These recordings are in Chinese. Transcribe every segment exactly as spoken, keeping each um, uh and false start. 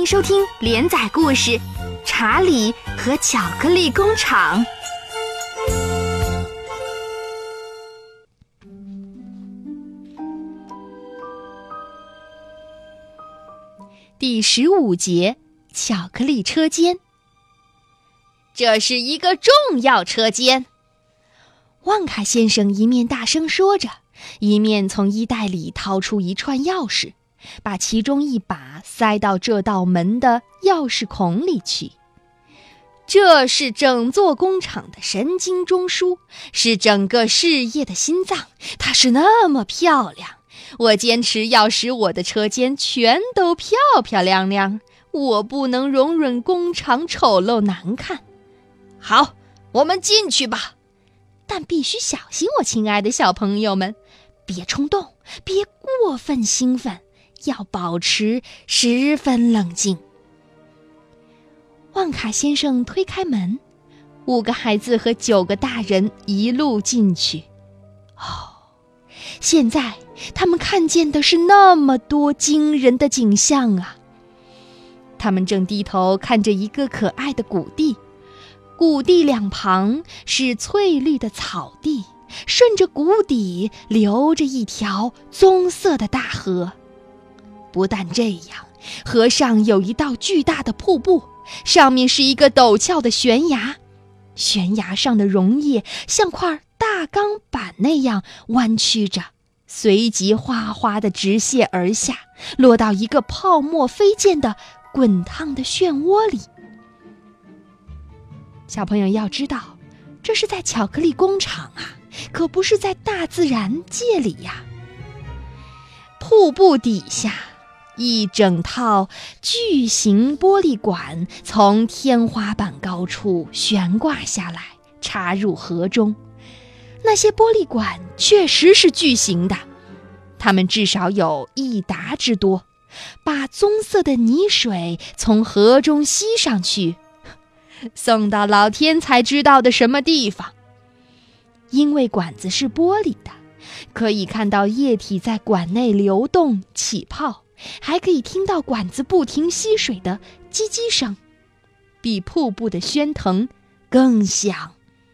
迎收听连载故事《查理和巧克力工厂》第十五节，巧克力车间。这是一个重要车间，旺卡先生一面大声说着，一面从衣袋里掏出一串钥匙，把其中一把塞到这道门的钥匙孔里去。这是整座工厂的神经中枢，是整个事业的心脏，它是那么漂亮。我坚持要使我的车间全都漂漂亮亮，我不能容忍工厂丑陋难看。好，我们进去吧，但必须小心，我亲爱的小朋友们，别冲动，别过分兴奋，要保持十分冷静。旺卡先生推开门，五个孩子和九个大人一路进去。哦，现在他们看见的是那么多惊人的景象啊！他们正低头看着一个可爱的谷地，谷地两旁是翠绿的草地，顺着谷底流着一条棕色的大河。不但这样，河上有一道巨大的瀑布，上面是一个陡峭的悬崖，悬崖上的溶液像块大钢板那样弯曲着，随即哗哗地直泻而下，落到一个泡沫飞溅的滚烫的漩涡里。小朋友要知道，这是在巧克力工厂啊，可不是在大自然界里呀。瀑布底下，一整套巨型玻璃管从天花板高处悬挂下来，插入河中。那些玻璃管确实是巨型的，它们至少有一沓之多，把棕色的泥水从河中吸上去，送到老天才知道的什么地方。因为管子是玻璃的，可以看到液体在管内流动起泡，还可以听到管子不停吸水的叽叽声，比瀑布的喧腾更响。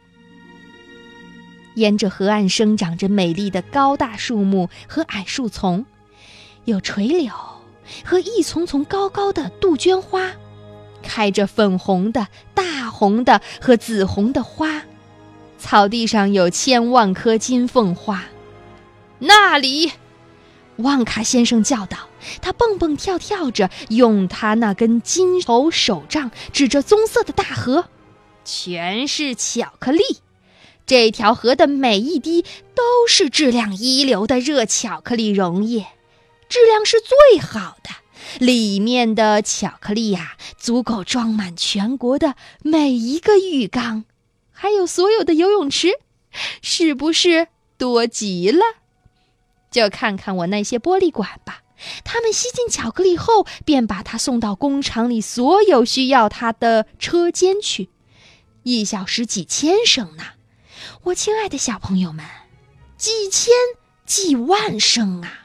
沿着河岸生长着美丽的高大树木和矮树丛，有垂柳和一丛丛高高的杜鹃花，开着粉红的、大红的和紫红的花。草地上有千万棵金凤花。那里，旺卡先生叫道，他蹦蹦跳跳着，用他那根金头手杖指着棕色的大河，全是巧克力。这条河的每一滴都是质量一流的热巧克力溶液，质量是最好的，里面的巧克力呀、啊，足够装满全国的每一个浴缸，还有所有的游泳池，是不是多极了？就看看我那些玻璃管吧，它们吸进巧克力后，便把它送到工厂里所有需要它的车间去，一小时几千升呢。我亲爱的小朋友们，几千几万升啊！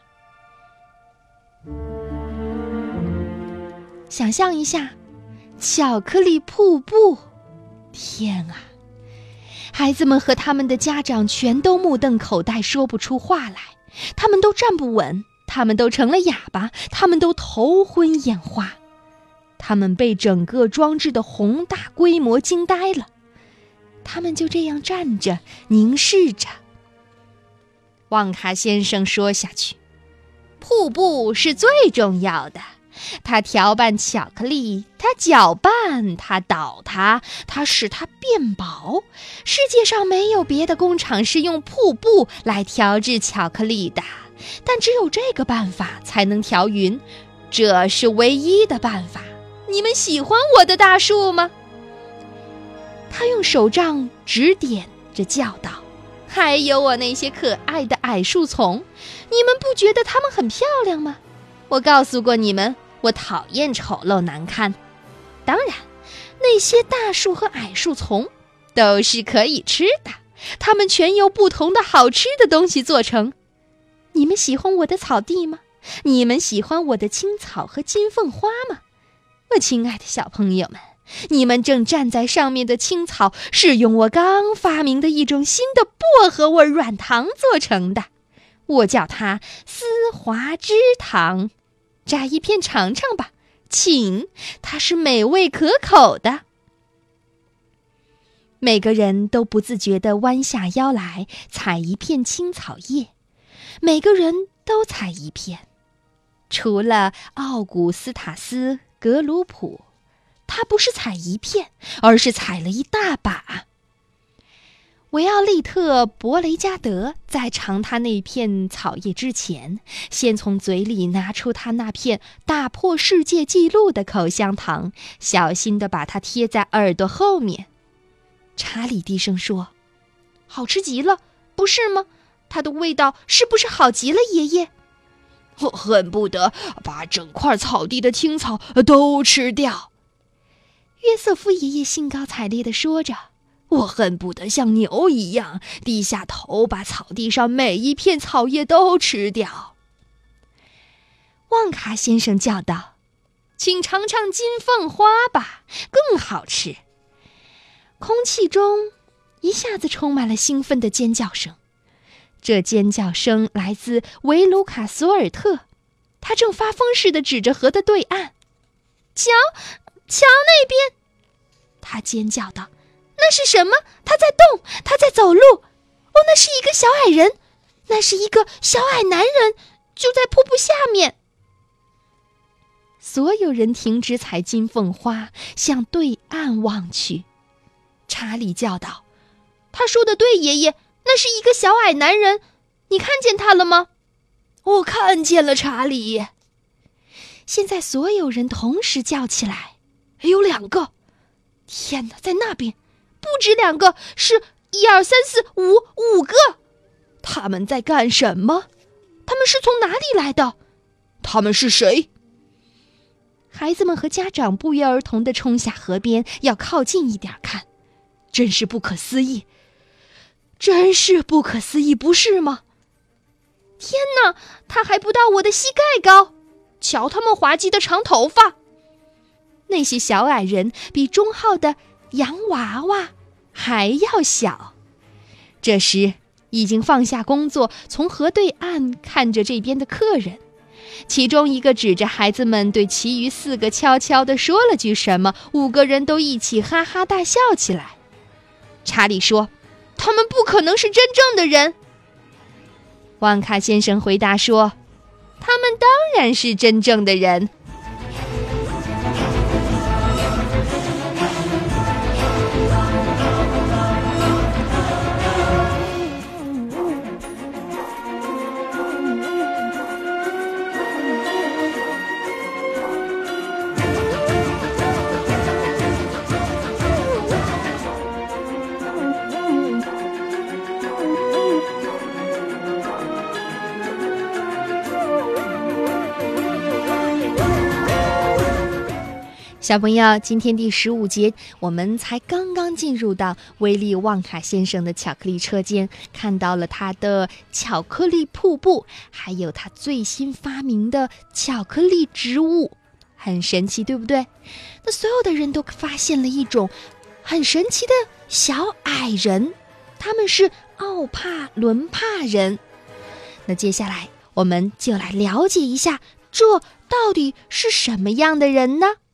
想象一下，巧克力瀑布，天啊！孩子们和他们的家长全都目瞪口呆，说不出话来。他们都站不稳，他们都成了哑巴，他们都头昏眼花，他们被整个装置的宏大规模惊呆了。他们就这样站着，凝视着。旺卡先生说下去，瀑布是最重要的，它调拌巧克力，它搅拌，它捣它，它使它变薄。世界上没有别的工厂是用瀑布来调制巧克力的，但只有这个办法才能调匀，这是唯一的办法。你们喜欢我的大树吗？他用手杖指点着叫道，还有我那些可爱的矮树丛，你们不觉得它们很漂亮吗？我告诉过你们，我讨厌丑陋难看。当然，那些大树和矮树丛都是可以吃的，它们全由不同的好吃的东西做成。你们喜欢我的草地吗？你们喜欢我的青草和金凤花吗？ 我亲爱的小朋友们，你们正站在上面的青草是用我刚发明的一种新的薄荷味软糖做成的，我叫它丝滑之糖。摘一片尝尝吧，请，它是美味可口的。每个人都不自觉地弯下腰来采一片青草叶，每个人都采一片，除了奥古斯塔斯·格鲁普，他不是采一片，而是采了一大把。维奥利特·伯雷加德在尝他那片草叶之前，先从嘴里拿出他那片打破世界纪录的口香糖，小心地把它贴在耳朵后面。查理低声说：“好吃极了，不是吗？它的味道是不是好极了，爷爷？我恨不得把整块草地的青草都吃掉。”约瑟夫爷爷兴高采烈地说着：“我恨不得像牛一样低下头，把草地上每一片草叶都吃掉。”旺卡先生叫道：“请尝尝金凤花吧，更好吃。”空气中一下子充满了兴奋的尖叫声，这尖叫声来自维卢卡索尔特，他正发疯似的指着河的对岸：“瞧，瞧那边！”他尖叫道：“那是什么？他在动，他在走路！哦，那是一个小矮人，那是一个小矮男人，就在瀑布下面。”所有人停止采金凤花，向对岸望去。查理叫道：“他说的对，爷爷，那是一个小矮男人，你看见他了吗？”“我看见了，查理。”现在所有人同时叫起来：“有两个！天哪，在那边，不止两个，是一二三四五五个！他们在干什么？他们是从哪里来的？他们是谁？”孩子们和家长不约而同地冲下河边，要靠近一点看。真是不可思议，真是不可思议，不是吗？天哪，他还不到我的膝盖高！瞧他们滑稽的长头发。那些小矮人比钟浩的洋娃娃还要小。这时，已经放下工作，从河对岸看着这边的客人，其中一个指着孩子们对其余四个悄悄地说了句什么，五个人都一起哈哈大笑起来。查理说：“他们不可能是真正的人。”旺卡先生回答说：“他们当然是真正的人。”小朋友，今天第十五节，我们才刚刚进入到威利旺卡先生的巧克力车间，看到了他的巧克力瀑布，还有他最新发明的巧克力植物，很神奇，对不对？那所有的人都发现了一种很神奇的小矮人，他们是奥帕伦帕人。那接下来我们就来了解一下，这到底是什么样的人呢？